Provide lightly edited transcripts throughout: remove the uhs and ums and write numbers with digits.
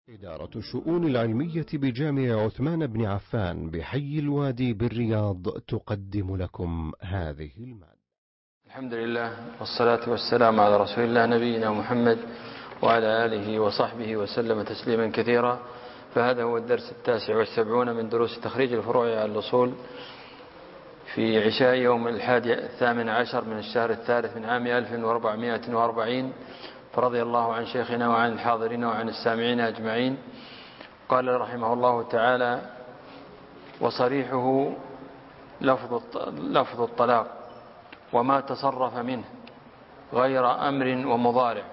إدارة الشؤون العلمية بجامع عثمان بن عفان بحي الوادي بالرياض تقدم لكم هذه المادة. الحمد لله والصلاة والسلام على رسول الله نبينا محمد وعلى آله وصحبه وسلم تسليما كثيرا. فهذا هو الدرس 79 من دروس تخريج الفروع على الأصول في عشاء يوم 18 من الشهر الثالث من عام 1440. فرضي الله عن شيخنا وعن الحاضرين وعن السامعين أجمعين. قال رحمه الله تعالى: وصريحه لفظ الطلاق وما تصرف منه غير أمر ومضارع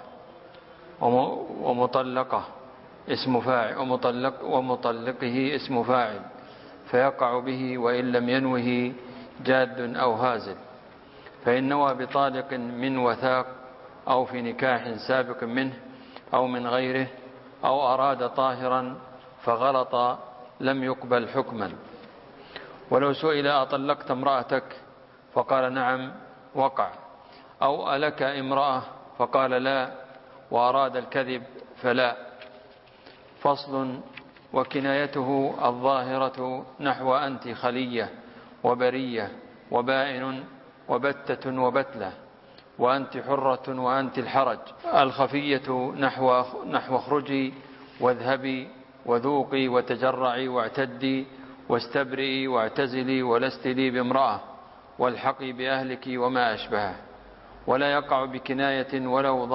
ومطلقه اسم فاعل ومطلقه اسم فاعل فيقع به وإن لم ينوه جاد أو هازل. فإن نوى بطالق من وثاق أو في نكاح سابق منه أو من غيره أو أراد طاهرا فغلط لم يقبل حكما. ولو سئل: أطلقت امرأتك؟ فقال: نعم، وقع. أو ألك امرأة؟ فقال: لا، وأراد الكذب فلا. فصل: وكنايته الظاهرة نحو أنت خلية وبرية وبائن وبتة وبتلة وأنت حرة وأنت الحرج. الخفية نحو اخرجي واذهبي وذوقي وتجرعي واعتدي واستبرئي واعتزلي ولست لي بامرأة والحقي بأهلك وما أشبهه. ولا يقع بكناية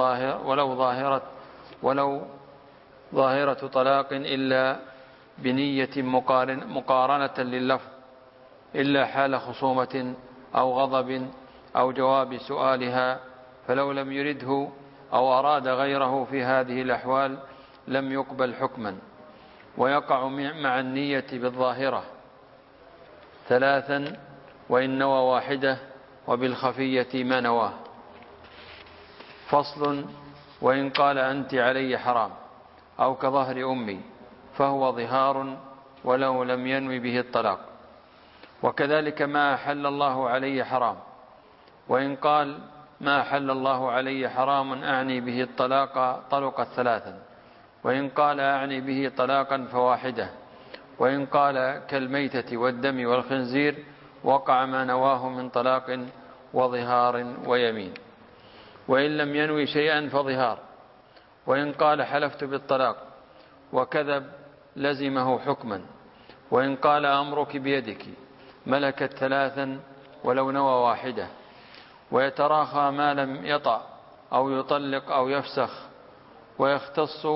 ولو ظاهرة طلاق إلا بنية مقارنة لللفظ، إلا حال خصومة أو غضب أو جواب سؤالها، فلو لم يرده أو أراد غيره في هذه الأحوال لم يقبل حكما. ويقع مع النية بالظاهرة 3 وإن نوى واحدة وبالخفية ما نواه. فصل: وإن قال أنت علي حرام أو كظهر أمي فهو ظهار ولو لم ينوي به الطلاق. وكذلك ما أحل الله علي حرام. وإن قال: ما أحل الله علي حرام أعني به الطلاق طلقت 3. وإن قال: أعني به طلاقا فواحدة. وإن قال: كالميتة والدم والخنزير وقع ما نواه من طلاق وظهار ويمين. وإن لم ينوي شيئا فظهار. وإن قال: حلفت بالطلاق وكذب لزمه حكما. وإن قال: أمرك بيدك ملكت 3 ولو نوى واحدة. ويتراخى ما لم يطع أو يطلق أو يفسخ. ويختص: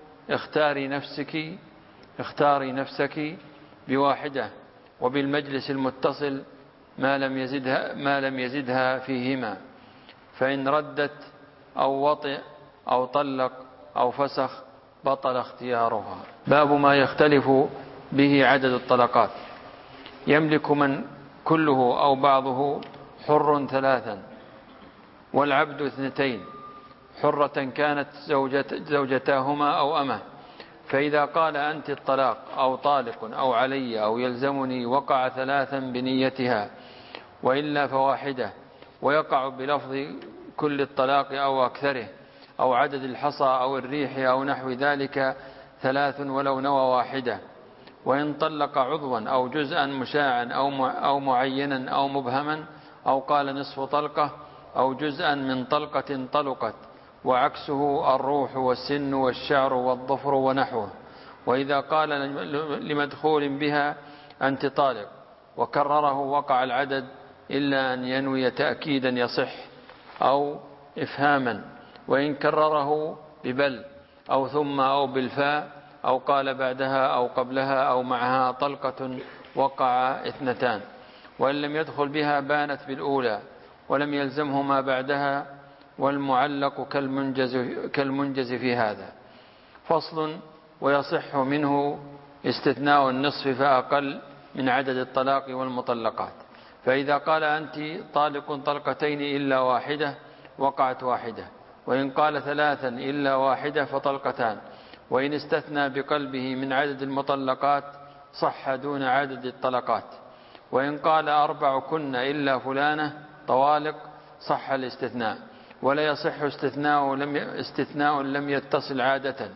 اختاري نفسك بواحدة وبالمجلس المتصل ما لم يزدها فيهما. فإن ردت أو وطئ أو طلق أو فسخ بطل اختيارها. باب ما يختلف به عدد الطلقات. يملك من كله أو بعضه حر 3 والعبد 2 حرة كانت زوجتاهما أو أمه. فإذا قال أنت الطلاق أو طالق أو علي أو يلزمني وقع 3 بنيتها وإلا فواحدة. ويقع بلفظ كل الطلاق أو أكثره أو عدد الحصى أو الريح أو نحو ذلك 3 ولو نوى واحدة. وإن طلق عضوا أو جزءا مشاعا أو معينا أو مبهما أو قال نصف طلقة أو جزءا من طلقة طلقت وعكسه الروح والسن والشعر والظفر ونحوه. وإذا قال لمدخول بها أنت طالق وكرره وقع العدد إلا أن ينوي تأكيدا يصح أو إفهاما. وإن كرره ببل أو ثم أو بالفاء أو قال بعدها أو قبلها أو معها طلقة وقع 2. وإن لم يدخل بها بانت بالأولى ولم يلزمه ما بعدها. والمعلق كالمنجز في هذا. فصل: ويصح منه استثناء النصف فأقل من عدد الطلاق والمطلقات. فإذا قال أنت طالق طلقتين إلا واحدة وقعت 1. وإن قال 3 إلا واحدة فطلقتان. وإن استثنى بقلبه من عدد المطلقات صح دون عدد الطلقات. وإن قال 4 كن إلا فلانة طوالق صح الاستثناء. ولا يصح استثناء لم يتصل عادة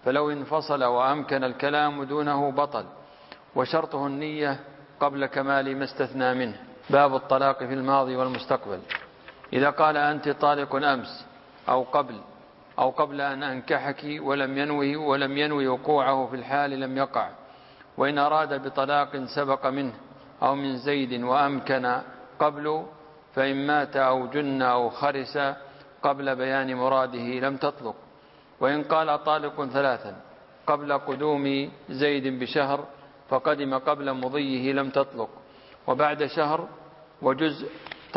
فلو انفصل وأمكن الكلام دونه بطل، وشرطه النية قبل كمال ما استثنى منه. باب الطلاق في الماضي والمستقبل. إذا قال أنت طالق أمس أو قبل أن أنكحك ولم ينوي وقوعه في الحال لم يقع. وإن أراد بطلاق سبق منه أو من زيد وأمكن قبل، فإن مات أو جن أو خرس قبل بيان مراده لم تطلق. وإن قال طالق ثلاثا قبل قدوم زيد بشهر فقدم قبل مضيه لم تطلق، وبعد شهر وجزء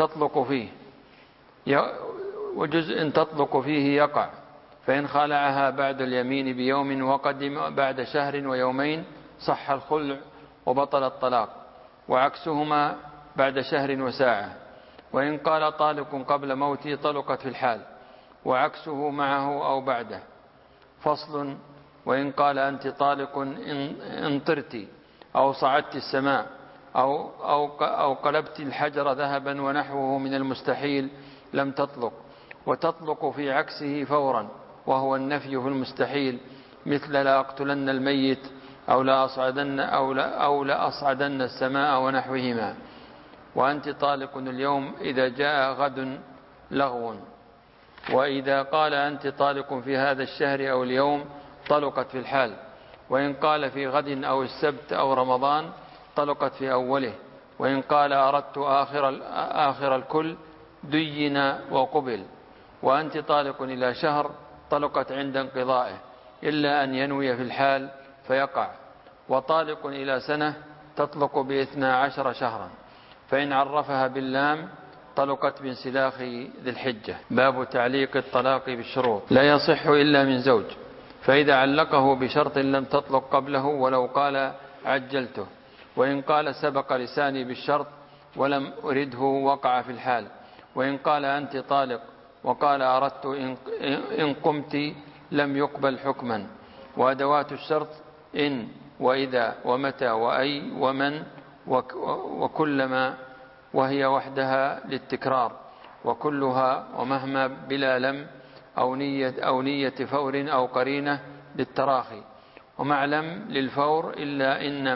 تطلق فيه يقع. فإن خالعها بعد اليمين بيوم وقدم بعد شهر ويومين صح الخلع وبطل الطلاق، وعكسهما بعد شهر وساعة. وإن قال طالق قبل موته طلقت في الحال، وعكسه معه أو بعده. فصل. وإن قال أنت طالق إن طرت أو صعدت السماء أو قلبت الحجر ذهبا ونحوه من المستحيل لم تطلق. وتطلق في عكسه فورا، وهو النفي في المستحيل، مثل لا أقتلن الميت أو لا أصعدن السماء ونحوهما. وأنت طالق اليوم إذا جاء غد لغو. وإذا قال أنت طالق في هذا الشهر أو اليوم طلقت في الحال. وإن قال في غد أو السبت أو رمضان طلقت في أوله. وإن قال أردت آخر الكل دين وقبل. وأنت طالق إلى شهر طلقت عند انقضائه إلا أن ينوي في الحال فيقع. وطالق إلى سنة تطلق ب12 شهرا، فإن عرفها باللام طلقت بانسلاخ ذي الحجة. باب تعليق الطلاق بالشروط. لا يصح إلا من زوج، فإذا علقه بشرط لم تطلق قبله ولو قال عجلته. وإن قال سبق لساني بالشرط ولم أرده وقع في الحال. وإن قال أنت طالق وقال أردت إن قمت لم يقبل حكما. وأدوات الشرط إن وإذا ومتى وأي ومن وكلما، وهي وحدها للتكرار، وكلها ومهما بلا لم أو نية فور أو قرينة للتراخي. ومع لم للفور إلا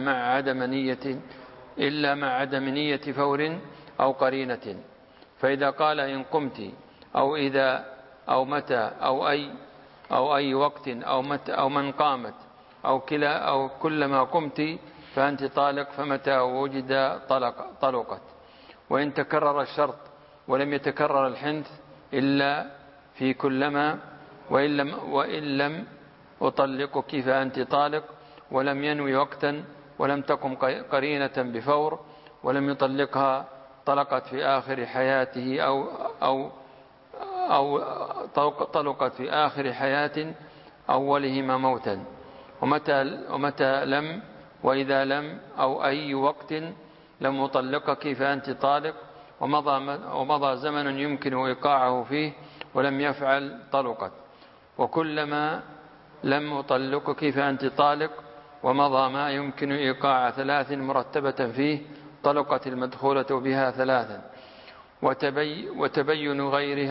مع عدم نية فور أو قرينة. فإذا قال إن قمت أو إذا أو متى أو أي وقت أو من قامت أو كلما قمت فأنت طالق، فمتى وجد طلقت. وإن تكرر الشرط ولم يتكرر الحنث إلا في كلما، وإن لم أطلقك فأنت طالق، ولم ينوي وقتا ولم تقم قرينة بفور ولم يطلقها طلقت في آخر حياته أو طلقت في آخر حياة أولهما موتا. ومتى لم وإذا لم أو أي وقت لم أطلقك فأنت طالق، ومضى زمن يمكن إيقاعه فيه ولم يفعل طلقت. وكلما لم أطلقك فأنت طالق، ومضى ما يمكن إيقاع 3 مرتبة فيه طلقت المدخولة بها 3. وتبين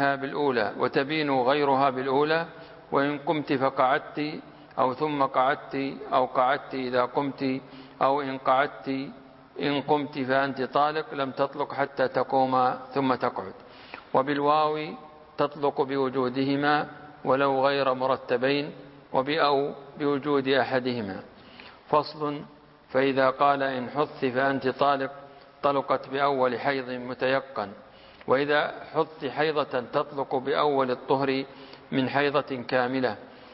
غيرها بالأولى. وإن قمت فقعدت أو ثم قعدت أو قعدت إذا قمت أو إن قمت فأنت طالق لم تطلق حتى تقوم ثم تقعد. وبالواو تطلق بوجودهما ولو غير مرتبين، وبأو بوجود أحدهما. فصل. فإذا قال إن حث فأنت طالق طلقت بأول حيض متيقن. وإذا حث حيضة تطلق بأول الطهر من حيضة كاملة.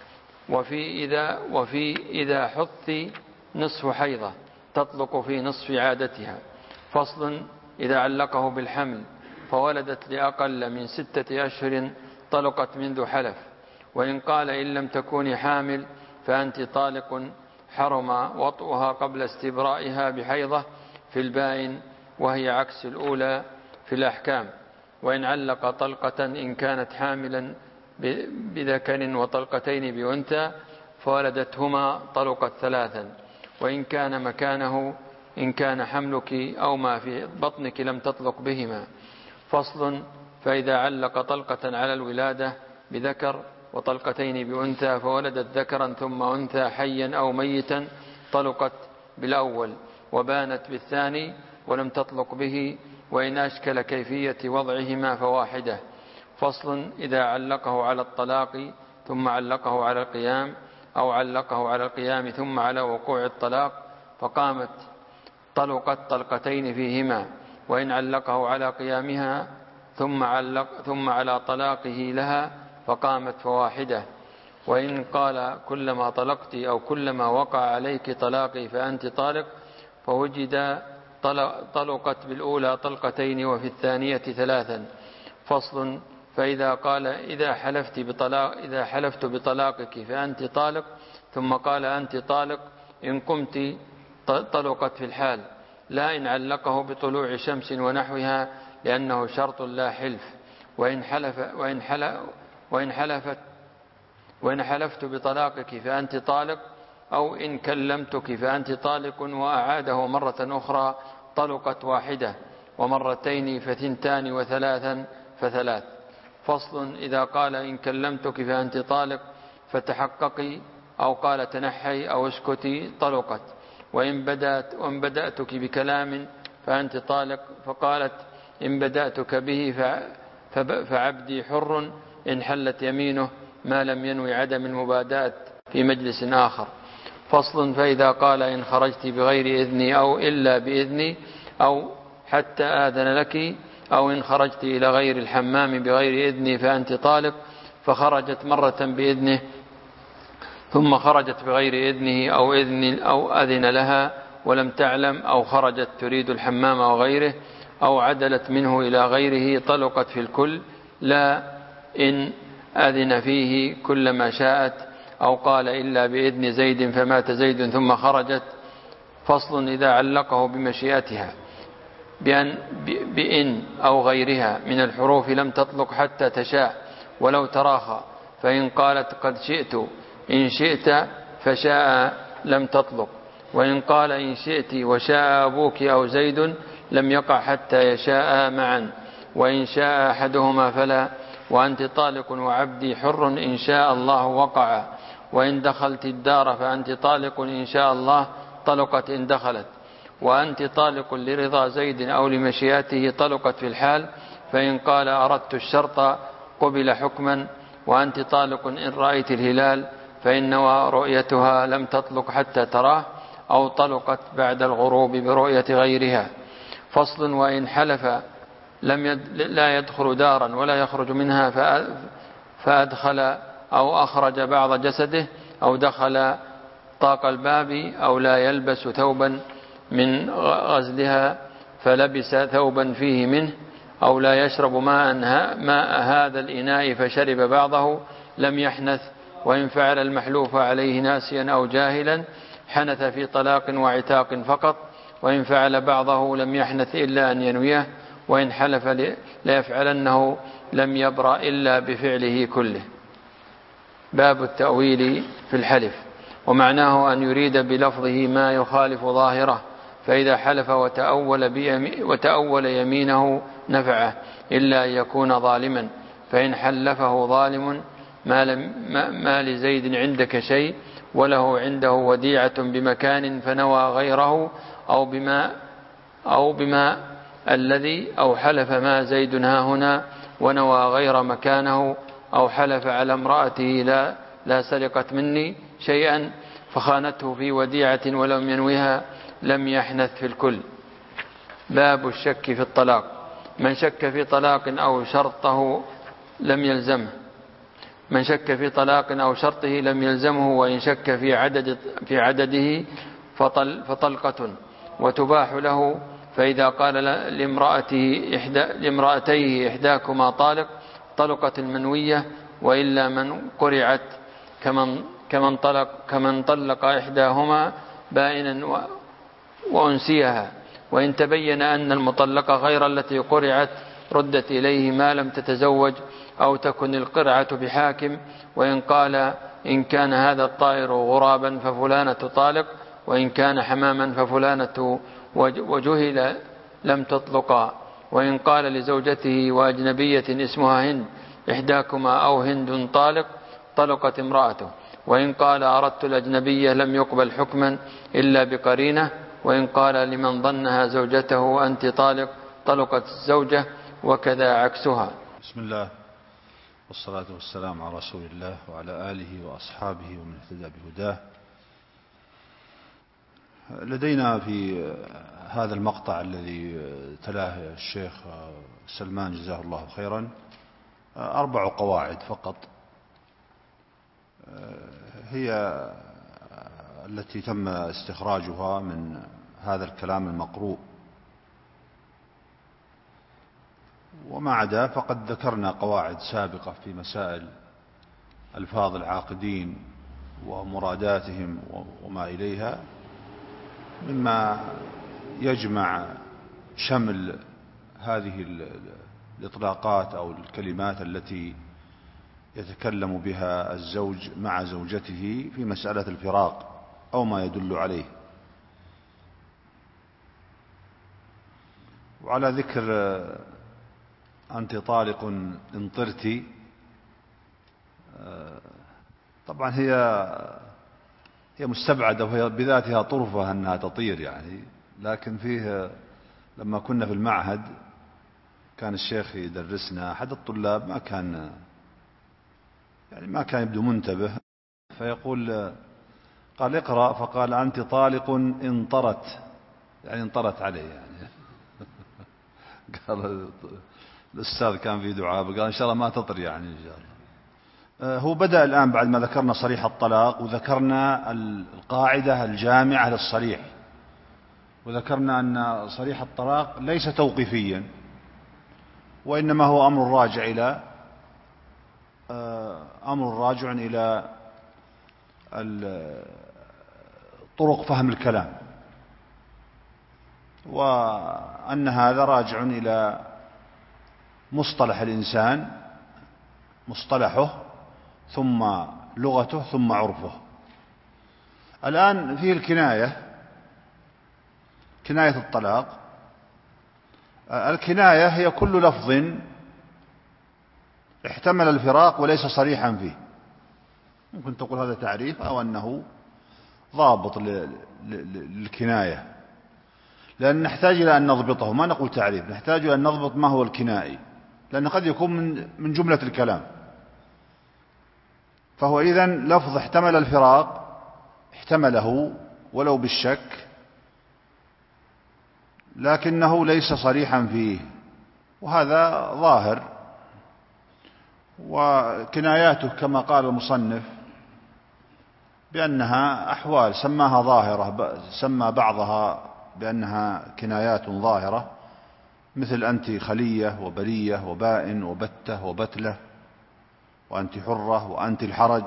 وفي إذا حث نصف حيضة تطلق في نصف عادتها. فصل. إذا علقه بالحمل فولدت لأقل من 6 أشهر طلقت منذ حلف. وإن قال إن لم تكوني حامل فأنت طالق حرم وطئها قبل استبرائها بحيضة في البائن، وهي عكس الأولى في الأحكام. وإن علق طلقة إن كانت حاملا بذكر وطلقتين بأنثى فولدتهما طلقت 3. وإن كان مكانه إن كان حملك أو ما في بطنك لم تطلق بهما. فصل. فإذا علق طلقة على الولادة بذكر وطلقتين بأنثى فولدت ذكرا ثم أنثى حيا أو ميتا طلقت بالأول وبانت بالثاني ولم تطلق به، وإن أشكل كيفية وضعهما فواحدة. فصل: إذا علقه على الطلاق ثم علقه على القيام، أو علقه على القيام ثم على وقوع الطلاق فقامت طلقت طلقتين فيهما، وإن علقه على قيامها ثم على طلاقه لها فقامت فواحدة. وإن قال كلما طلقت أو كلما وقع عليك طلاقي فأنت طالق فوجد طلقت بالأولى طلقتين وفي الثانية ثلاثا. فصل: فإذا قال إذا حلفت بطلاقك فأنت طالق ثم قال أنت طالق إن قمت طلقت في الحال، لا إن علقه بطلوع شمس ونحوها لأنه شرط لا حلف. وإن حلفت بطلاقك فأنت طالق أو إن كلمتك فأنت طالق وأعاده مرة أخرى طلقت واحدة، ومرتين فثنتان وثلاثا فثلاث. فصل: إذا قال إن كلمتك فأنت طالق فتحققي، أو قال تنحي أو اسكتي طلقت. وإن بدأتك بكلام فأنت طالق فقالت إن بدأتك به فعبدي حر إن حلت يمينه ما لم ينوي عدم المبادات في مجلس آخر. فصل: فإذا قال إن خرجت بغير إذني أو إلا بإذني أو حتى آذن لك، أو إن خرجت إلى غير الحمام بغير إذني فأنت طالق، فخرجت مرة بإذنه ثم خرجت بغير إذنه أو أذن لها ولم تعلم، أو خرجت تريد الحمام وغيره أو عدلت منه إلى غيره طلقت في الكل، لا إن أذن فيه كلما شاءت، أو قال إلا بإذن زيد فمات زيد ثم خرجت. فصل: إذا علقه بمشيئتها بإن أو غيرها من الحروف لم تطلق حتى تشاء ولو تراخى، فإن قالت قد شئت إن شئت فشاء لم تطلق، وإن قال إن شئت وشاء أبوك أو زيد لم يقع حتى يشاء معا، وإن شاء أحدهما فلا. وأنت طالق وعبدي حر إن شاء الله وقع، وإن دخلت الدار فأنت طالق إن شاء الله طلقت إن دخلت، وأنت طالق لرضا زيد أو لمشيئته طلقت في الحال، فإن قال أردت الشرط قبل حكما. وأنت طالق إن رأيت الهلال، فإن رؤيتها لم تطلق حتى تراه، أو طلقت بعد الغروب برؤية غيرها. فصل: وإن حلف لا يدخل دارا ولا يخرج منها فأدخل أو أخرج بعض جسده، أو دخل طاق الباب، أو لا يلبس ثوبا من غزلها فلبس ثوبا فيه منه، أو لا يشرب ماء هذا الإناء فشرب بعضه لم يحنث. وإن فعل المحلوف عليه ناسيا أو جاهلا حنث في طلاق وعتاق فقط، وإن فعل بعضه لم يحنث إلا أن ينويه، وإن حلف ليفعلنه لم يبرأ إلا بفعله كله. باب التأويل في الحلف. ومعناه أن يريد بلفظه ما يخالف ظاهره، فإذا حلف وتأول يمينه نفعه إلا أن يكون ظالما، فإن حلفه ظالم ما لزيد عندك شيء وله عنده وديعة بمكان فنوى غيره أو بما الذي، أو حلف ما زيد ها هنا ونوى غير مكانه، أو حلف على امرأته لا سرقت مني شيئا فخانته في وديعة ولم ينوها لم يحنث في الكل. باب الشك في الطلاق. من شك في طلاق أو شرطه لم يلزمه، من شك في طلاق أو شرطه لم يلزمه، وإن شك في عدده فطلقة وتباح له. فإذا قال لامرأتيه إحداكما طالق طلقت المنوية، وإلا من قرعت كمن طلق إحداهما بائنا وأنسيها. وإن تبين أن المطلقة غير التي قرعت ردت إليه ما لم تتزوج أو تكن القرعة بحاكم. وإن قال إن كان هذا الطائر غرابا ففلانة طالق، وإن كان حماما ففلانة وجهل لم تطلقا. وإن قال لزوجته وأجنبية اسمها هند إحداكما أو هند طالق، طلقت امرأته. وإن قال أردت الأجنبية لم يقبل حكما إلا بقرينة. وإن قال لمن ظنها زوجته وأنت طالق طلقت الزوجة، وكذا عكسها. بسم الله والصلاة والسلام على رسول الله وعلى آله وأصحابه ومن اهتدى بهداه. لدينا في هذا المقطع الذي تلاه الشيخ سلمان جزاه الله خيرا 4 قواعد فقط، هي التي تم استخراجها من هذا الكلام المقروء، وما عدا فقد ذكرنا قواعد سابقة في مسائل ألفاظ العاقدين ومراداتهم وما إليها، مما يجمع شمل هذه الإطلاقات أو الكلمات التي يتكلم بها الزوج مع زوجته في مسألة الفراق أو ما يدل عليه. وعلى ذكر أنت طالق إن طرت، طبعا هي مستبعدة وهي بذاتها طرفة أنها تطير يعني، لكن فيه لما كنا في المعهد كان الشيخ يدرسنا، أحد الطلاب ما كان يبدو منتبه، فيقول قال اقرأ، فقال أنت طالق إن طرت، يعني انطرت عليه يعني قال الأستاذ كان في دعاء قال إن شاء الله ما تطر يعني إن شاء الله. هو بدأ الآن بعد ما ذكرنا صريح الطلاق وذكرنا القاعدة الجامعة للصريح، وذكرنا أن صريح الطلاق ليس توقيفيا، وإنما هو أمر راجع إلى طرق فهم الكلام، وأن هذا راجع إلى مصطلح الإنسان، مصطلحه ثم لغته ثم عرفه. الآن فيه كناية الطلاق. الكناية هي كل لفظ احتمل الفراق وليس صريحا فيه. ممكن تقول هذا تعريف أو أنه ضابط للكناية، لأن نحتاج إلى أن نضبطه، ما نقول تعريف، نحتاج إلى أن نضبط ما هو الكنائي، لأنه قد يكون من جملة الكلام. فهو إذن لفظ احتمل الفراق، احتمله ولو بالشك، لكنه ليس صريحا فيه، وهذا ظاهر. وكناياته كما قال المصنف بأنها أحوال سماها ظاهرة، سمى بعضها بأنها كنايات ظاهرة، مثل أنت خلية وبرية وبائن وبتة وبتلة وأنت حرة وأنت الحرج.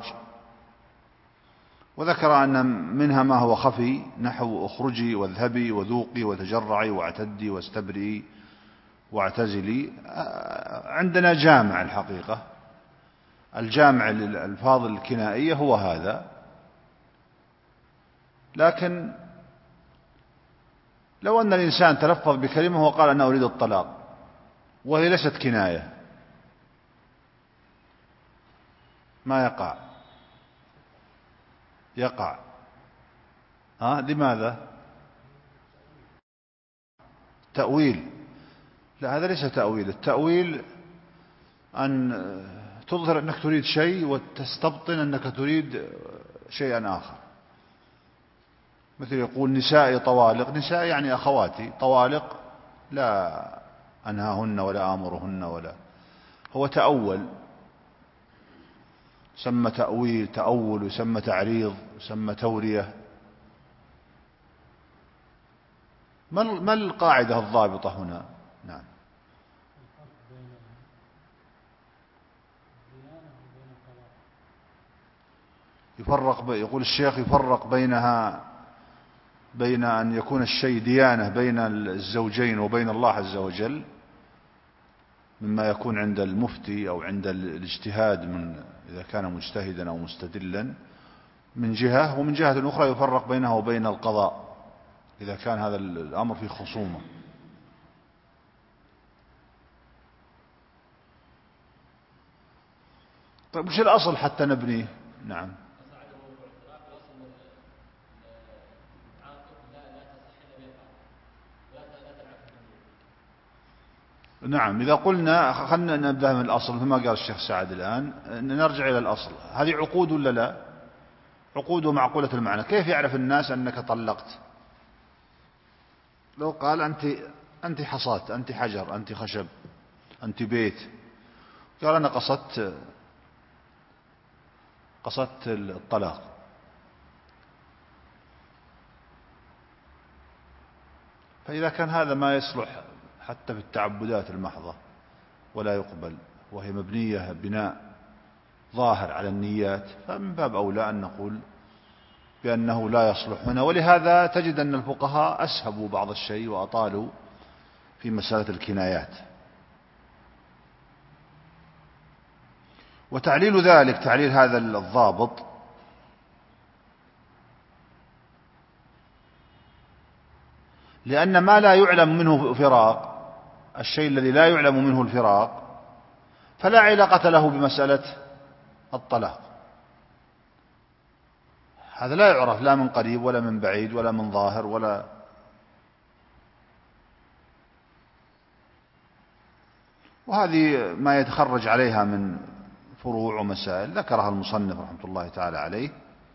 وذكر أن منها ما هو خفي، نحو اخرجي واذهبي وذوقي وتجرعي واعتدي واستبرئي واعتزلي. عندنا جامع، الحقيقة الجامع للألفاظ الكنائية هو هذا. لكن لو أن الإنسان تلفظ بكلمة وقال أنا أريد الطلاق وهي ليست كناية، ما يقع لماذا؟ تأويل. لا، هذا ليس تأويل. التأويل أن تظهر أنك تريد شيء وتستبطن أنك تريد شيئا آخر. مثل يقول نسائي طوالق، نسائي يعني أخواتي، طوالق لا أنهاهن ولا آمرهن، ولا هو تأول، سمى تأول وسمى تعريض وسمى تورية. ما القاعدة الضابطة هنا؟ نعم. يقول الشيخ يفرق بين أن يكون الشيء ديانة بين الزوجين وبين الله عز وجل، مما يكون عند المفتي أو عند الاجتهاد إذا كان مجتهدا أو مستدلا من جهة، ومن جهة أخرى يفرق بينه وبين القضاء إذا كان هذا الأمر فيه خصومة. طيب وش الأصل حتى نبنيه؟ نعم. نعم، إذا قلنا خلنا نبدأ من الأصل كما قال الشيخ سعد الآن، نرجع إلى الأصل. هذه عقود ولا لا؟ عقود معقولة المعنى. كيف يعرف الناس أنك طلقت؟ لو قال أنت حصات، أنت حجر، أنت خشب، أنت بيت، قال أنا قصدت الطلاق، فإذا كان هذا ما يصلح حتى في التعبدات المحضة ولا يقبل، وهي مبنية بناء ظاهر على النيات، فمن باب أولى أن نقول بأنه لا يصلح هنا. ولهذا تجد أن الفقهاء أسهبوا بعض الشيء وأطالوا في مسألة الكنايات. وتعليل ذلك، تعليل هذا الضابط، لأن ما لا يعلم منه فراق، الشيء الذي لا يعلم منه الفراق فلا علاقة له بمسألة الطلاق. هذا لا يعرف لا من قريب ولا من بعيد ولا من ظاهر ولا. وهذه ما يتخرج عليها من فروع ومسائل ذكرها المصنف رحمة الله تعالى عليه،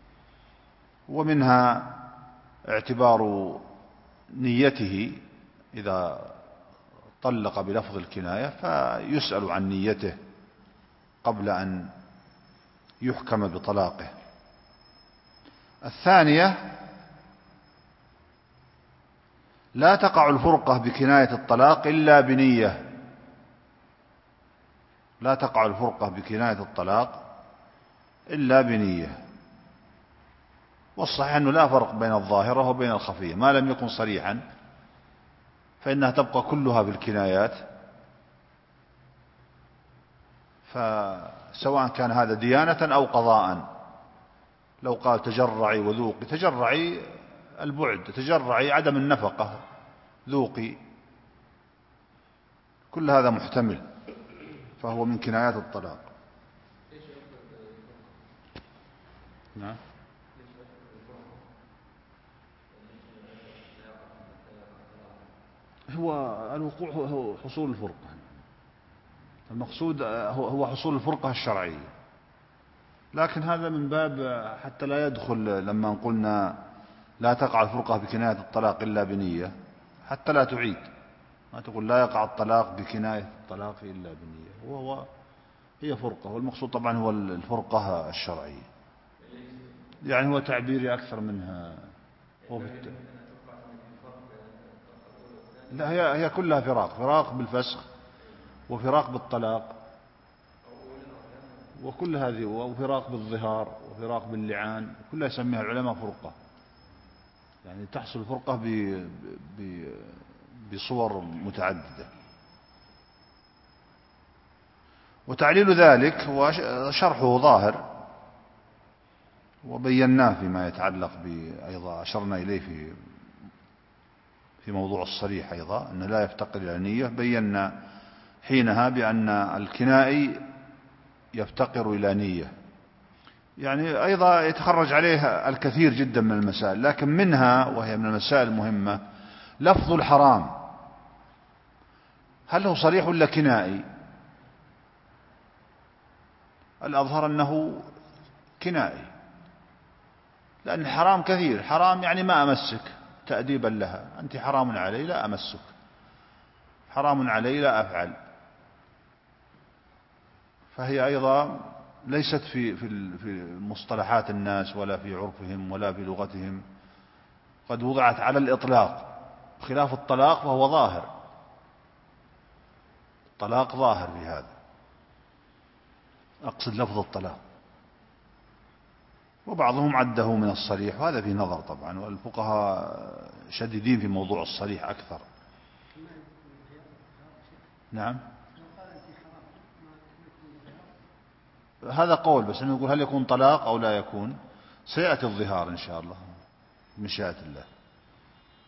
ومنها اعتبار نيته إذا طلق بلفظ الكناية فيسأل عن نيته قبل أن يحكم بطلاقه. الثانية، لا تقع الفرقة بكناية الطلاق إلا بنية. لا تقع الفرقة بكناية الطلاق إلا بنية. والصحيح أنه لا فرق بين الظاهرة وبين الخفية، ما لم يكن صريحا فإنها تبقى كلها بالكنايات، فسواء كان هذا ديانة أو قضاء. لو قال تجرعي وذوقي، تجرعي البعد، تجرعي عدم النفقة، ذوقي، كل هذا محتمل، فهو من كنايات الطلاق. نعم. هو الوقوع هو حصول الفرقة، المقصود هو حصول الفرقة الشرعية، لكن هذا من باب حتى لا يدخل لما قلنا لا تقع الفرقة بكناية الطلاق إلا بنية، حتى لا تعيد، ما تقول لا يقع الطلاق بكناية الطلاق إلا بنية، هي فرقة، والمقصود طبعا هو الفرقة الشرعية، يعني هو تعبيري أكثر منها. لا، هي كلها فراق بالفسخ وفراق بالطلاق وكل هذه، وفراق بالظهار وفراق باللعان، كلها يسميها العلماء فرقة، يعني تحصل الفرقة بصور متعددة. وتعليل ذلك وشرحه ظاهر، وبيناه فيما يتعلق أيضا أشرنا إليه في موضوع الصريح أيضا، أنه لا يفتقر إلى نية. بينا حينها بأن الكنائي يفتقر إلى نية، يعني أيضا يتخرج عليه الكثير جدا من المسائل، لكن منها وهي من المسائل المهمة لفظ الحرام، هل هو صريح ولا كنائي؟ الأظهر أنه كنائي، لأن الحرام كثير، حرام يعني ما أمسك تأديبا لها، أنت حرام علي لا أمسك، حرام علي لا أفعل، فهي أيضا ليست في مصطلحات الناس ولا في عرفهم ولا في لغتهم، قد وضعت على الإطلاق، خلاف الطلاق فهو ظاهر، الطلاق ظاهر في هذا، أقصد لفظ الطلاق، وبعضهم عده من الصريح، وهذا في نظر طبعا، والفقهاء شديدين في موضوع الصريح أكثر. نعم، هذا قول، بس نقول هل يكون طلاق أو لا يكون، سيأتي الظهار إن شاء الله بمشيئة الله.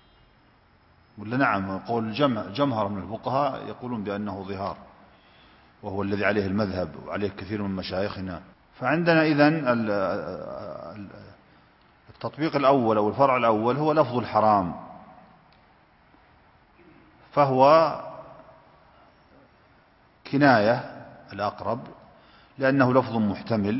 ولا نعم، قول جمهر من الفقهاء يقولون بأنه ظهار، وهو الذي عليه المذهب وعليه كثير من مشايخنا. فعندنا إذن التطبيق الأول أو الفرع الأول هو لفظ الحرام، فهو كناية الأقرب لأنه لفظ محتمل.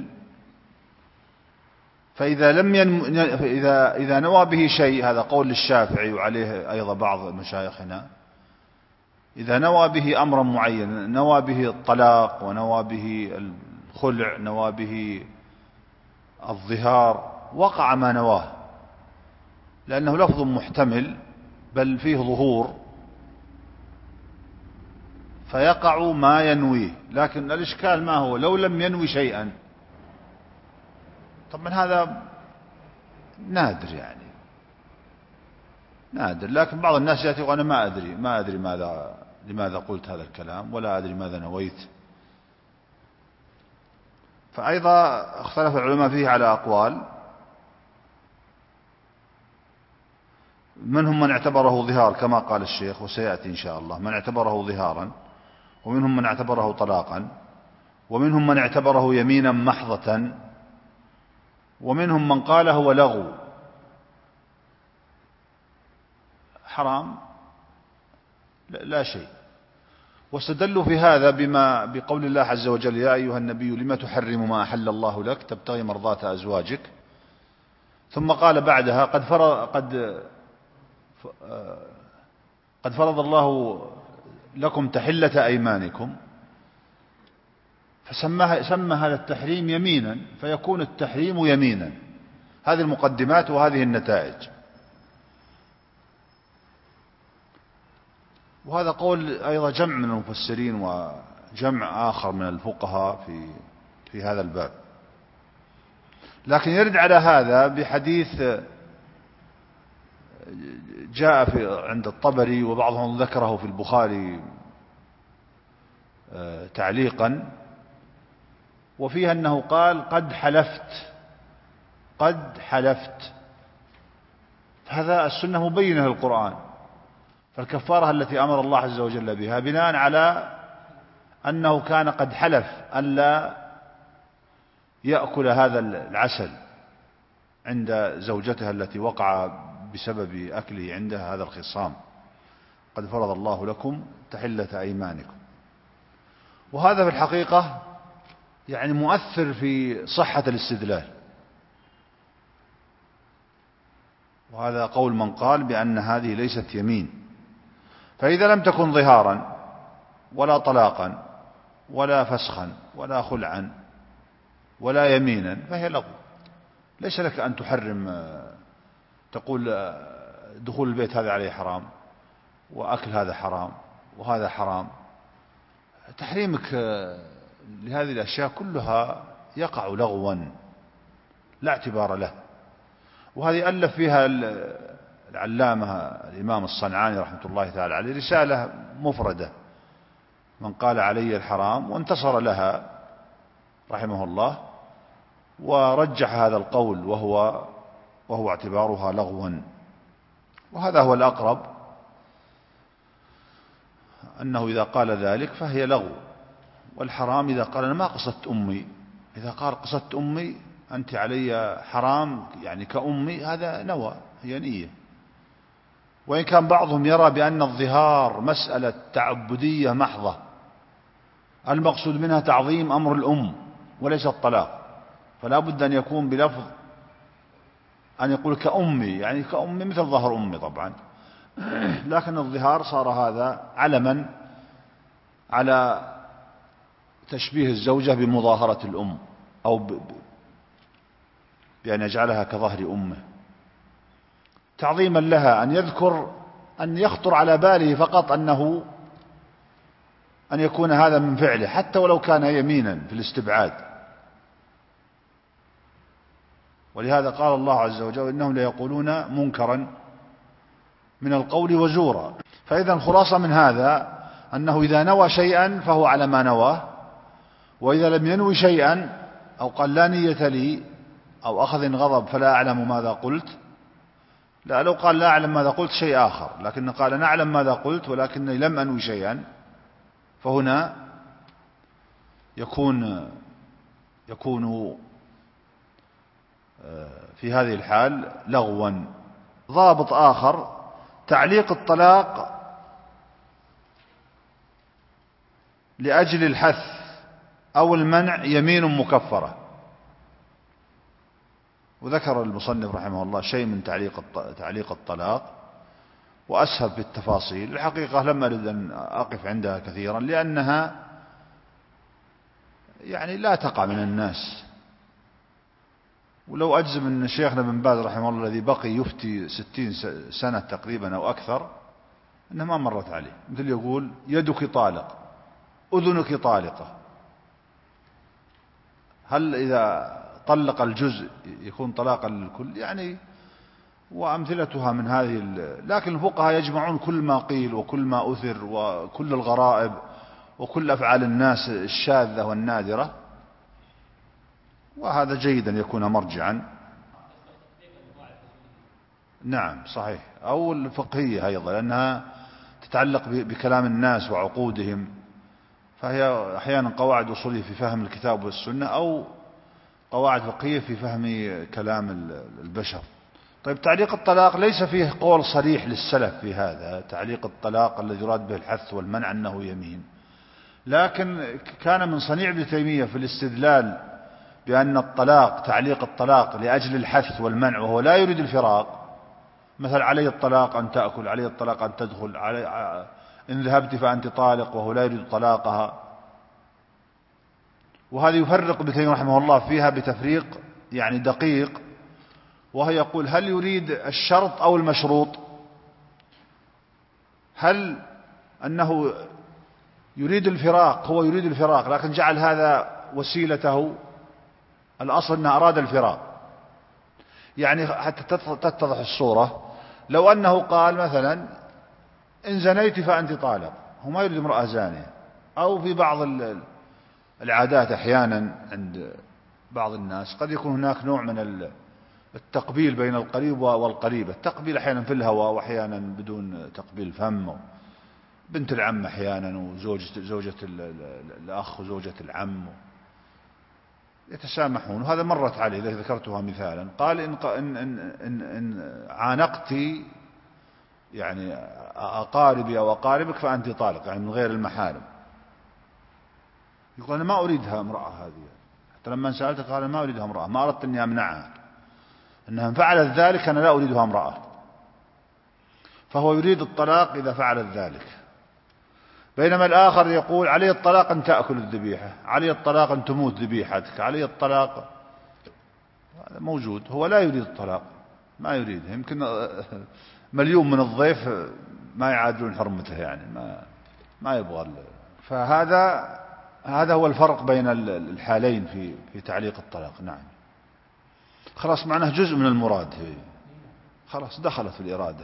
فإذا إذا نوى به شيء، هذا قول للشافعي وعليه أيضا بعض مشايخنا، إذا نوى به أمرا معين، نوى به الطلاق ونوى به الخلع، نوى به الظهار، وقع ما نواه لأنه لفظ محتمل بل فيه ظهور، فيقع ما ينويه. لكن الإشكال ما هو؟ لو لم ينوي شيئا، طبعا هذا نادر، يعني نادر. لكن بعض الناس يأتي وأنا ما أدري لماذا قلت هذا الكلام، ولا أدري ماذا نويت. فأيضا اختلف العلماء فيه على أقوال، منهم من اعتبره ظهار كما قال الشيخ وسيأتي إن شاء الله، من اعتبره ظهارا، ومنهم من اعتبره طلاقا، ومنهم من اعتبره يمينا محضة، ومنهم من قال هو لغو حرام لا شيء. واستدلوا في هذا بقول الله عز وجل: يا أيها النبي لما تحرم ما أحل الله لك تبتغي مرضات أزواجك. ثم قال بعدها: قد فرض الله لكم تحلة أيمانكم، سمى هذا التحريم يمينا، فيكون التحريم يمينا. هذه المقدمات وهذه النتائج. وهذا قول أيضا جمع من المفسرين وجمع آخر من الفقهاء في هذا الباب. لكن يرد على هذا بحديث جاء عند الطبري، وبعضهم ذكره في البخاري تعليقا، وفيها أنه قال: قد حلفت. هذا السنة مبينة للقرآن، فالكفارة التي أمر الله عز وجل بها بناء على أنه كان قد حلف ألا يأكل هذا العسل عند زوجته التي وقع بسبب أكله عندها هذا الخصام. قد فرض الله لكم تحلة أيمانكم. وهذا في الحقيقة يعني مؤثر في صحة الاستدلال. وهذا قول من قال بأن هذه ليست يمين. فإذا لم تكن ظهارا ولا طلاقا ولا فسخا ولا خلعا ولا يمينا فهي لغو. ليس لك أن تحرم، تقول دخول البيت هذا عليه حرام، وأكل هذا حرام، وهذا حرام. تحريمك لهذه الأشياء كلها يقع لغوا لا اعتبار له. وهذه ألف فيها العلامة الإمام الصنعاني رحمة الله تعالى عليه رسالة مفردة، من قال علي الحرام، وانتصر لها رحمه الله، ورجح هذا القول وهو اعتبارها لغوا. وهذا هو الأقرب، أنه إذا قال ذلك فهي لغو. والحرام إذا قال أنا ما قصدت أمي، إذا قال قصدت أمي أنت علي حرام يعني كأمي، هذا نوى، هي نية. وإن كان بعضهم يرى بأن الظهار مسألة تعبدية محضة، المقصود منها تعظيم أمر الأم وليس الطلاق، فلا بد أن يكون بلفظ أن يقول كأمي، يعني كأمي مثل ظهر أمي طبعا. لكن الظهار صار هذا علما على تشبيه الزوجة بمظاهرة الأم، أو بأن يجعلها كظهر أمه، تعظيما لها، أن يخطر على باله فقط أن يكون هذا من فعله، حتى ولو كان يمينا في الاستبعاد. ولهذا قال الله عز وجل: إنهم ليقولون منكرا من القول وزورا. فإذا الخلاصة من هذا أنه إذا نوى شيئا فهو على ما نواه، وإذا لم ينوي شيئا أو قال لا نية لي أو أخذ غضب فلا أعلم ماذا قلت، لا، لو قال لا أعلم ماذا قلت شيء آخر، لكن قال نعلم ماذا قلت ولكني لم أنوي شيئا، فهنا يكون في هذه الحال لغوا. ضابط آخر: تعليق الطلاق لأجل الحث أو المنع يمين مكفرة. وذكر المصنف رحمه الله شيء من تعليق الطلاق وأسهب في التفاصيل. الحقيقة لم أرد أن أقف عندها كثيرا لأنها يعني لا تقع من الناس. ولو أجزم أن شيخنا بن باز رحمه الله الذي بقي يفتي 60 سنة تقريبا أو أكثر أنها ما مرت عليه. مثل يقول: يدك طالق، أذنك طالقة. هل إذا طلق الجزء يكون طلاقا للكل؟ يعني وأمثلتها من هذه. لكن الفقهاء يجمعون كل ما قيل وكل ما أثر وكل الغرائب وكل أفعال الناس الشاذة والنادرة، وهذا جيد أن يكون مرجعا. نعم صحيح. أو الفقهية أيضا، لأنها تتعلق بكلام الناس وعقودهم، فهي أحيانا قواعد أصولية في فهم الكتاب والسنة، أو قواعد فقهية في فهم كلام البشر. طيب، تعليق الطلاق ليس فيه قول صريح للسلف في هذا. تعليق الطلاق الذي يراد به الحث والمنع أنه يمين، لكن كان من صنيع ابن تيمية في الاستدلال بأن الطلاق، تعليق الطلاق لأجل الحث والمنع وهو لا يريد الفراق. مثل: علي الطلاق أن تأكل، علي الطلاق أن تدخل، إن ذهبت فأنت طالق، وهو لا يريد طلاقها. وهذا يفرق ابن تيمية رحمه الله فيها بتفريق يعني دقيق، وهو يقول: هل يريد الشرط أو المشروط؟ هل أنه يريد الفراق، هو يريد الفراق لكن جعل هذا وسيلته؟ الأصل أنه أراد الفراق. يعني حتى تتضح الصورة، لو أنه قال مثلا: إن زنيت فأنت طالق، هو ما يريد امرأة زانية. أو في بعض العادات أحيانا عند بعض الناس قد يكون هناك نوع من التقبيل بين القريب والقريبة. التقبيل أحيانا في الهواء، وأحيانا بدون تقبيل فم. بنت العم أحيانا، وزوجة الأخ وزوجة العم يتسامحون. وهذا مرت عليه، إذا ذكرتها مثالا. قال: إن عانقت يعني أقاربي أو أقاربك فأنت طالق، يعني من غير المحارم. يقول: أنا ما أريدها امرأة هذه. حتى لما سألت قال: ما أريدها امرأة، ما أردت أني أمنعها، أنها فعلت ذلك أنا لا أريدها امرأة. فهو يريد الطلاق إذا فعلت ذلك. بينما الآخر يقول: علي الطلاق أن تأكل الذبيحة، علي الطلاق أن تموت ذبيحتك، علي الطلاق. هذا موجود. هو لا يريد الطلاق، ما يريده. يمكن مليون من الضيف ما يعادلون حرمته، يعني ما يبغى. فهذا هو الفرق بين الحالين في تعليق الطلاق. نعم. خلاص، معناه جزء من المراد، خلاص دخلت في الإرادة.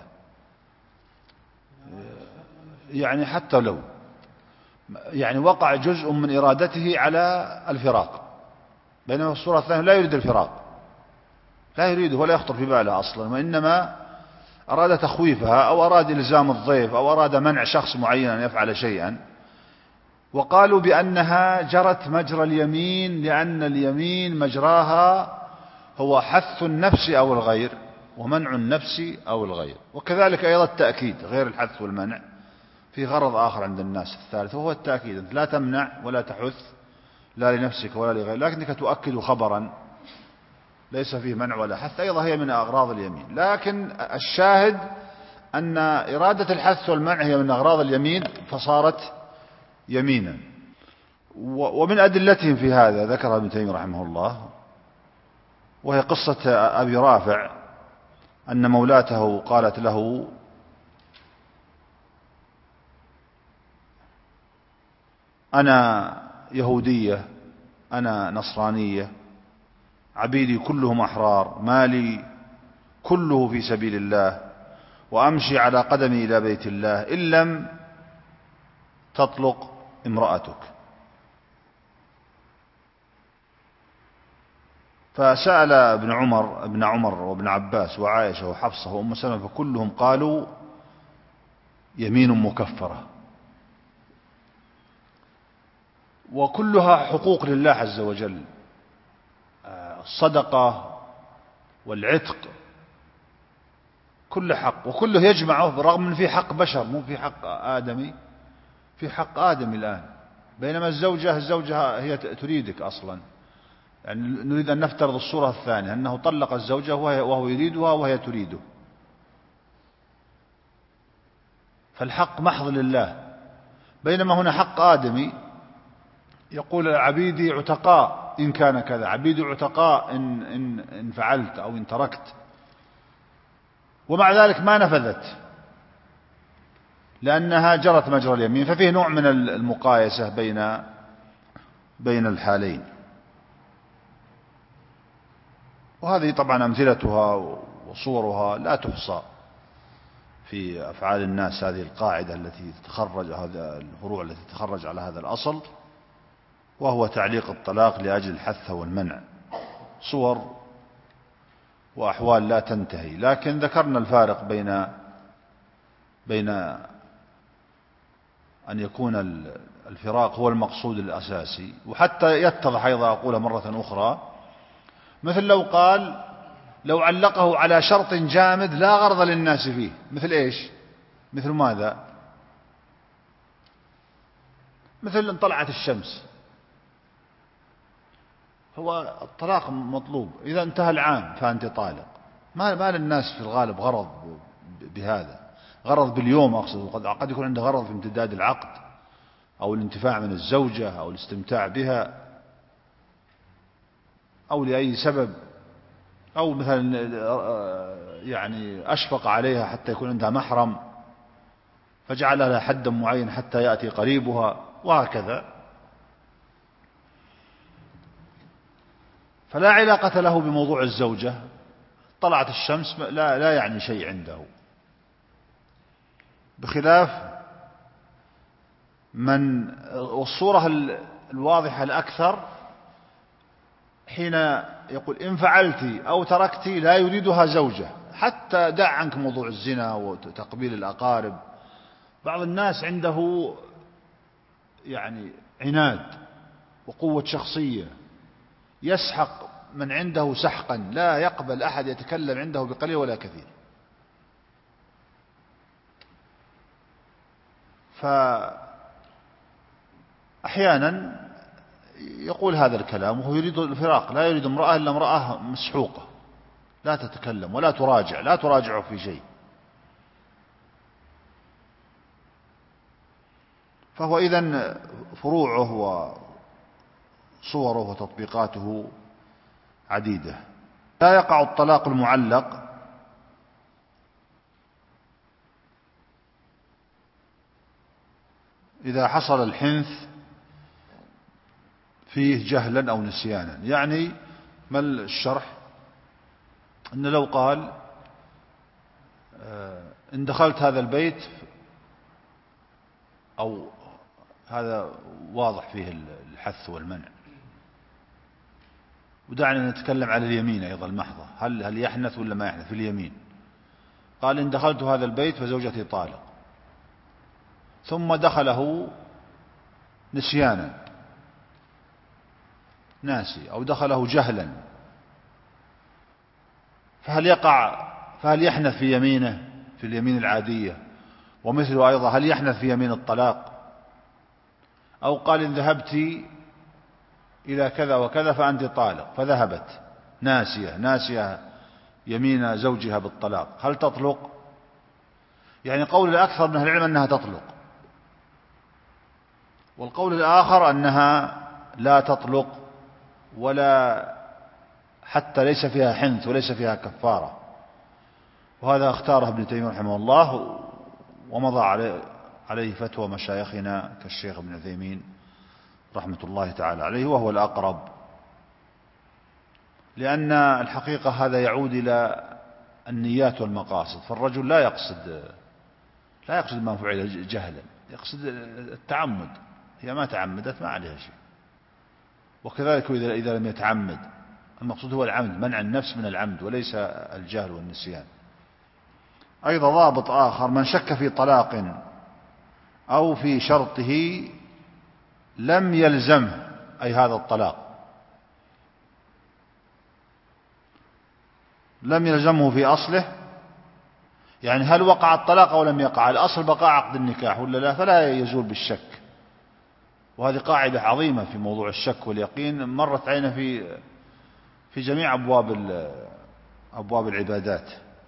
يعني حتى لو يعني وقع جزء من إرادته على الفراق، بينما في الصورة الثانية لا يريد الفراق، لا يريده ولا يخطر في باله أصلا، وإنما أراد تخويفها، أو أراد إلزام الضيف، أو أراد منع شخص معين أن يفعل شيئا. وقالوا بأنها جرت مجرى اليمين، لأن اليمين مجراها هو حث النفس أو الغير، ومنع النفس أو الغير. وكذلك أيضا التأكيد غير الحث والمنع في غرض آخر عند الناس الثالث، وهو التأكيد. أنت لا تمنع ولا تحث، لا لنفسك ولا لغير، لكنك تؤكد خبرا ليس فيه منع ولا حث، أيضا هي من أغراض اليمين. لكن الشاهد أن إرادة الحث والمنع هي من أغراض اليمين، فصارت يمينا. ومن أدلتهم في هذا ذكر ابن تيمية رحمه الله، وهي قصة أبي رافع، أن مولاته قالت له: أنا يهودية، أنا نصرانية، عبيدي كلهم أحرار، مالي كله في سبيل الله، وأمشي على قدمي إلى بيت الله، إن لم تطلق امرأتك. فسأل ابن عمر وابن عباس وعائشة وحفصة وأم سلمة، فكلهم قالوا: يمين مكفرة. وكلها حقوق لله عز وجل، الصدقة والعتق كل حق، وكله يجمعه، بالرغم من في حق بشر مو في حق آدمي، في حق آدمي الآن. بينما الزوجة هي تريدك أصلا، يعني نريد أن نفترض الصورة الثانية أنه طلق الزوجة وهو يريدها وهي تريده، فالحق محض لله. بينما هنا حق آدمي، يقول عبيدي عتقاء إن كان كذا، عبيدي عتقاء إن فعلت أو إن تركت، ومع ذلك ما نفذت لأنها جرت مجرى اليمين. ففيه نوع من المقايسة بين الحالين. وهذه طبعا أمثلتها وصورها لا تحصى في أفعال الناس. هذه القاعدة التي تتخرج، هذا الفروع التي تتخرج على هذا الأصل، وهو تعليق الطلاق لأجل الحث والمنع. صور وأحوال لا تنتهي. لكن ذكرنا الفارق بين أن يكون الفراق هو المقصود الأساسي، وحتى يتضح أيضا أقولها مرة أخرى، مثل لو علقه على شرط جامد لا غرض للناس فيه، مثل إيش؟ مثل ماذا؟ مثل ان طلعت الشمس، هو الطلاق مطلوب، إذا انتهى العام فأنت طالق. ما للناس في الغالب غرض بهذا، غرض باليوم أقصد، قد يكون عنده غرض في امتداد العقد أو الانتفاع من الزوجة أو الاستمتاع بها أو لأي سبب، أو مثلا يعني أشفق عليها حتى يكون عندها محرم فجعل لها حدا معين حتى يأتي قريبها وهكذا. فلا علاقة له بموضوع الزوجة، طلعت الشمس لا يعني شيء عنده، بخلاف من والصورة الواضحة الأكثر حين يقول إن فعلت أو تركت لا يريدها زوجة، حتى دع عنك موضوع الزنا وتقبيل الأقارب. بعض الناس عنده يعني عناد وقوة شخصية، يسحق من عنده سحقا، لا يقبل أحد يتكلم عنده بقليل ولا كثير. فأحيانا يقول هذا الكلام وهو يريد الفراق، لا يريد امرأة إلا امرأة مسحوقة لا تتكلم ولا تراجع، لا تراجعه في شيء. فهو إذن فروعه وصوره وتطبيقاته عديدة. لا يقع الطلاق المعلق إذا حصل الحنث فيه جهلا أو نسيانا. يعني ما الشرح؟ أن لو قال إن دخلت هذا البيت، أو هذا واضح فيه الحث والمنع. ودعنا نتكلم على اليمين أيضا المحضة، هل يحنث ولا ما يحنث في اليمين؟ قال إن دخلت هذا البيت فزوجتي طالق، ثم دخله نسيانا ناسي، أو دخله جهلا، فهل يحنث في يمينه في اليمين العادية؟ ومثله أيضا هل يحنث في يمين الطلاق؟ أو قال إن ذهبت إلى كذا وكذا فأنت طالق، فذهبت ناسية يمين زوجها بالطلاق، هل تطلق؟ يعني قول الأكثر من أهل العلم أنها تطلق، والقول الآخر أنها لا تطلق، ولا حتى ليس فيها حنث وليس فيها كفارة. وهذا اختاره ابن تيمية رحمه الله، ومضى عليه فتوى مشايخنا كالشيخ ابن عثيمين رحمة الله تعالى عليه، وهو الأقرب، لأن الحقيقة هذا يعود إلى النيات والمقاصد. فالرجل لا يقصد ما فعل جهلا، يقصد التعمد. هي ما تعمدت ما عليها شيء. وكذلك إذا لم يتعمد، المقصود هو العمد، منع النفس من العمد وليس الجهل والنسيان. أيضا ضابط آخر: من شك في طلاق أو في شرطه لم يلزمه أي هذا الطلاق، لم يلزمه في أصله، يعني هل وقع الطلاق أو لم يقع، الأصل بقاء عقد النكاح ولا لا، فلا يزول بالشك. وهذه قاعدة عظيمة في موضوع الشك واليقين، مرت علينا في جميع أبواب العبادات،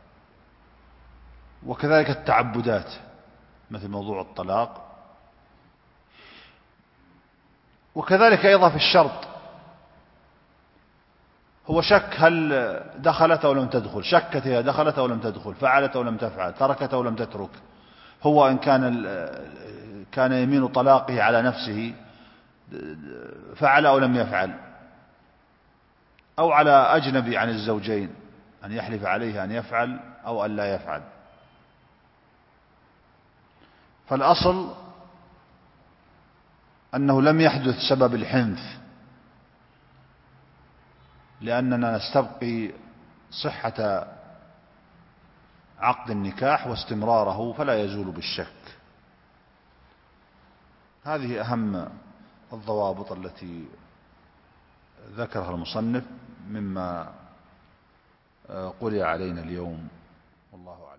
وكذلك التعبدات مثل موضوع الطلاق، وكذلك أيضا في الشرط. هو شك هل دخلت أو لم تدخل، شكت هي دخلت أو لم تدخل، فعلت أو لم تفعل، تركت أو لم تترك. هو إن كان يمين طلاقه على نفسه فعل أو لم يفعل، أو على أجنبي عن الزوجين أن يحلف عليه أن يفعل أو أن لا يفعل. فالأصل أنه لم يحدث سبب الحنث، لأننا نستبقي صحة عقد النكاح واستمراره فلا يزول بالشك. هذه أهم الضوابط التي ذكرها المصنف مما قرئ علينا اليوم، والله أعلم.